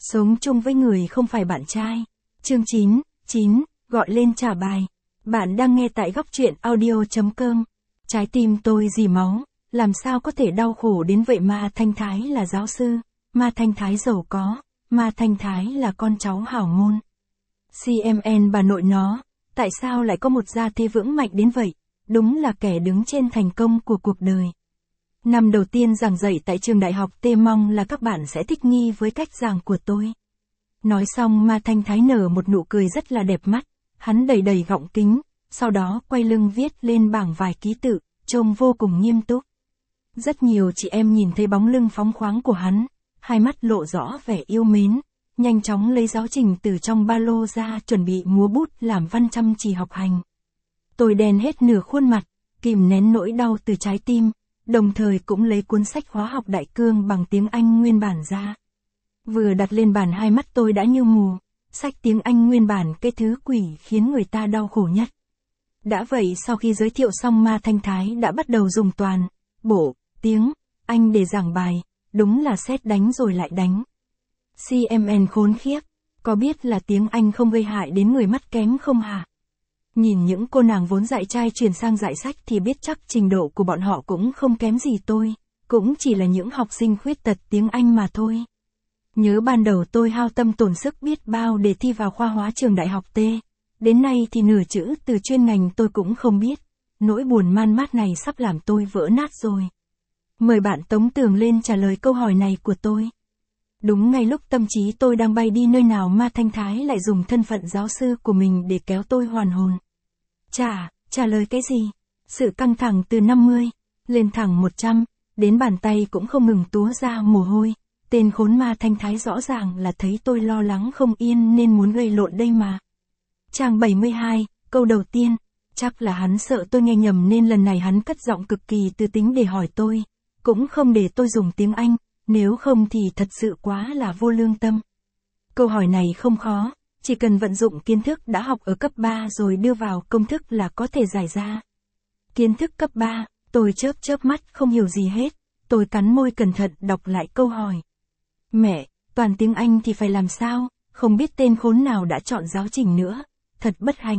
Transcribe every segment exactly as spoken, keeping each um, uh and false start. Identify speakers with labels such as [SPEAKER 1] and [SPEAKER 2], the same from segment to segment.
[SPEAKER 1] Sống chung với người không phải bạn trai. Chương chín, chín, gọi lên trả bài. Bạn đang nghe tại góc truyện audio chấm com. Trái tim tôi dì máu, làm sao có thể đau khổ đến vậy mà Thanh Thái là giáo sư, mà Thanh Thái giàu có, mà Thanh Thái là con cháu hảo môn. xê em en bà nội nó, tại sao lại có một gia thế vững mạnh đến vậy, đúng là kẻ đứng trên thành công của cuộc đời. Năm đầu tiên giảng dạy tại trường đại học T mong là các bạn sẽ thích nghi với cách giảng của tôi. Nói xong Ma Thanh Thái nở một nụ cười rất là đẹp mắt, hắn đầy đầy gọng kính, sau đó quay lưng viết lên bảng vài ký tự, trông vô cùng nghiêm túc. Rất nhiều chị em nhìn thấy bóng lưng phóng khoáng của hắn, hai mắt lộ rõ vẻ yêu mến, nhanh chóng lấy giáo trình từ trong ba lô ra chuẩn bị múa bút làm văn chăm chỉ học hành. Tôi đen hết nửa khuôn mặt, kìm nén nỗi đau từ trái tim, đồng thời cũng lấy cuốn sách hóa học đại cương bằng tiếng Anh nguyên bản ra. Vừa đặt lên bàn hai mắt tôi đã như mù, sách tiếng Anh nguyên bản cái thứ quỷ khiến người ta đau khổ nhất. Đã vậy sau khi giới thiệu xong Ma Thanh Thái đã bắt đầu dùng toàn, bộ, tiếng Anh để giảng bài, đúng là sét đánh rồi lại đánh. xê em en khốn khiếp, có biết là tiếng Anh không gây hại đến người mắt kém không hả? Nhìn những cô nàng vốn dạy trai chuyển sang dạy sách thì biết chắc trình độ của bọn họ cũng không kém gì tôi, cũng chỉ là những học sinh khuyết tật tiếng Anh mà thôi. Nhớ ban đầu tôi hao tâm tổn sức biết bao để thi vào khoa hóa trường đại học T, đến nay thì nửa chữ từ chuyên ngành tôi cũng không biết, nỗi buồn man mát này sắp làm tôi vỡ nát rồi. Mời bạn Tống Tường lên trả lời câu hỏi này của tôi. Đúng ngay lúc tâm trí tôi đang bay đi nơi nào Ma Thanh Thái lại dùng thân phận giáo sư của mình để kéo tôi hoàn hồn. Trả, trả lời cái gì? Sự căng thẳng từ năm mươi, lên thẳng một trăm, đến bàn tay cũng không ngừng túa ra mồ hôi. Tên khốn Ma Thanh Thái rõ ràng là thấy tôi lo lắng không yên nên muốn gây lộn đây mà. Trang bảy mươi hai, câu đầu tiên, chắc là hắn sợ tôi nghe nhầm nên lần này hắn cất giọng cực kỳ tư tính để hỏi tôi, cũng không để tôi dùng tiếng Anh, nếu không thì thật sự quá là vô lương tâm. Câu hỏi này không khó, chỉ cần vận dụng kiến thức đã học ở cấp ba rồi đưa vào công thức là có thể giải ra. Kiến thức cấp ba, tôi chớp chớp mắt không hiểu gì hết, tôi cắn môi cẩn thận đọc lại câu hỏi. Mẹ, toàn tiếng Anh thì phải làm sao, không biết tên khốn nào đã chọn giáo trình nữa, thật bất hạnh.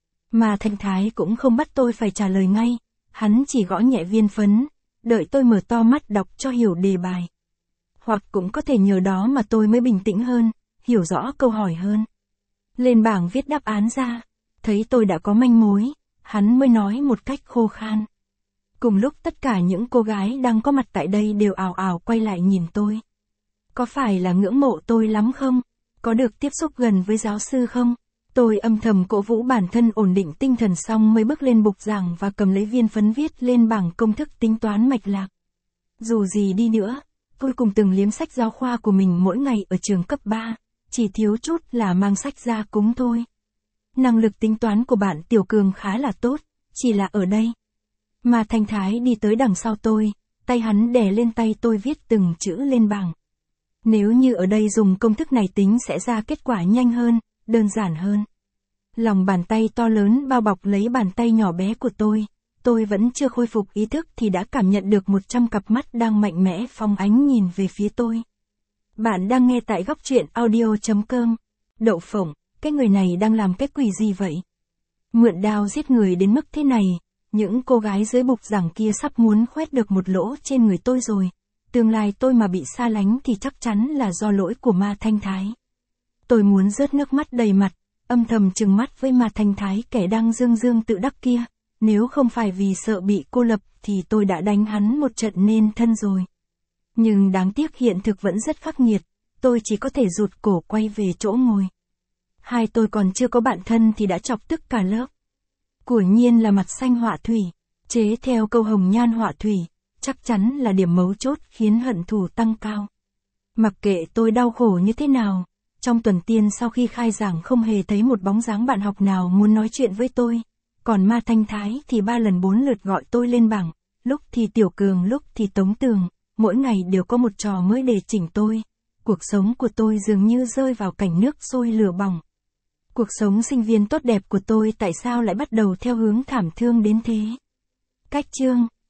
[SPEAKER 1] Mà Thanh Thái cũng không bắt tôi phải trả lời ngay, hắn chỉ gõ nhẹ viên phấn, đợi tôi mở to mắt đọc cho hiểu đề bài. Hoặc cũng có thể nhờ đó mà tôi mới bình tĩnh hơn, hiểu rõ câu hỏi hơn. Lên bảng viết đáp án ra, thấy tôi đã có manh mối, hắn mới nói một cách khô khan. Cùng lúc tất cả những cô gái đang có mặt tại đây đều ào ào quay lại nhìn tôi. Có phải là ngưỡng mộ tôi lắm không? Có được tiếp xúc gần với giáo sư không? Tôi âm thầm cổ vũ bản thân ổn định tinh thần xong mới bước lên bục giảng và cầm lấy viên phấn viết lên bảng công thức tính toán mạch lạc. Dù gì đi nữa, tôi cùng từng liếm sách giáo khoa của mình mỗi ngày ở trường cấp ba, chỉ thiếu chút là mang sách ra cúng thôi. Năng lực tính toán của bạn Tiểu Cường khá là tốt, chỉ là ở đây. Mà Thanh Thái đi tới đằng sau tôi, tay hắn đè lên tay tôi viết từng chữ lên bảng. Nếu như ở đây dùng công thức này tính sẽ ra kết quả nhanh hơn, đơn giản hơn. Lòng bàn tay to lớn bao bọc lấy bàn tay nhỏ bé của tôi, tôi vẫn chưa khôi phục ý thức thì đã cảm nhận được một trăm cặp mắt đang mạnh mẽ phóng ánh nhìn về phía tôi. Bạn đang nghe tại góc truyện audio chấm com. Đậu phộng, cái người này đang làm cái quỷ gì vậy? Mượn đao giết người đến mức thế này, những cô gái dưới bục giảng kia sắp muốn khoét được một lỗ trên người tôi rồi. Tương lai tôi mà bị xa lánh thì chắc chắn là do lỗi của Ma Thanh Thái. Tôi muốn rớt nước mắt đầy mặt, âm thầm trừng mắt với Ma Thanh Thái kẻ đang dương dương tự đắc kia. Nếu không phải vì sợ bị cô lập thì tôi đã đánh hắn một trận nên thân rồi. Nhưng đáng tiếc hiện thực vẫn rất khắc nghiệt, tôi chỉ có thể rụt cổ quay về chỗ ngồi. Hai tôi còn chưa có bạn thân thì đã chọc tức cả lớp. Quả nhiên là mặt xanh họa thủy, chế theo câu hồng nhan họa thủy. Chắc chắn là điểm mấu chốt khiến hận thù tăng cao. Mặc kệ tôi đau khổ như thế nào, trong tuần tiên sau khi khai giảng không hề thấy một bóng dáng bạn học nào muốn nói chuyện với tôi. Còn Ma Thanh Thái thì ba lần bốn lượt gọi tôi lên bảng, lúc thì Tiểu Cường lúc thì Tống Tường, mỗi ngày đều có một trò mới để chỉnh tôi. Cuộc sống của tôi dường như rơi vào cảnh nước sôi lửa bỏng. Cuộc sống sinh viên tốt đẹp của tôi tại sao lại bắt đầu theo hướng thảm thương đến thế? Cách chương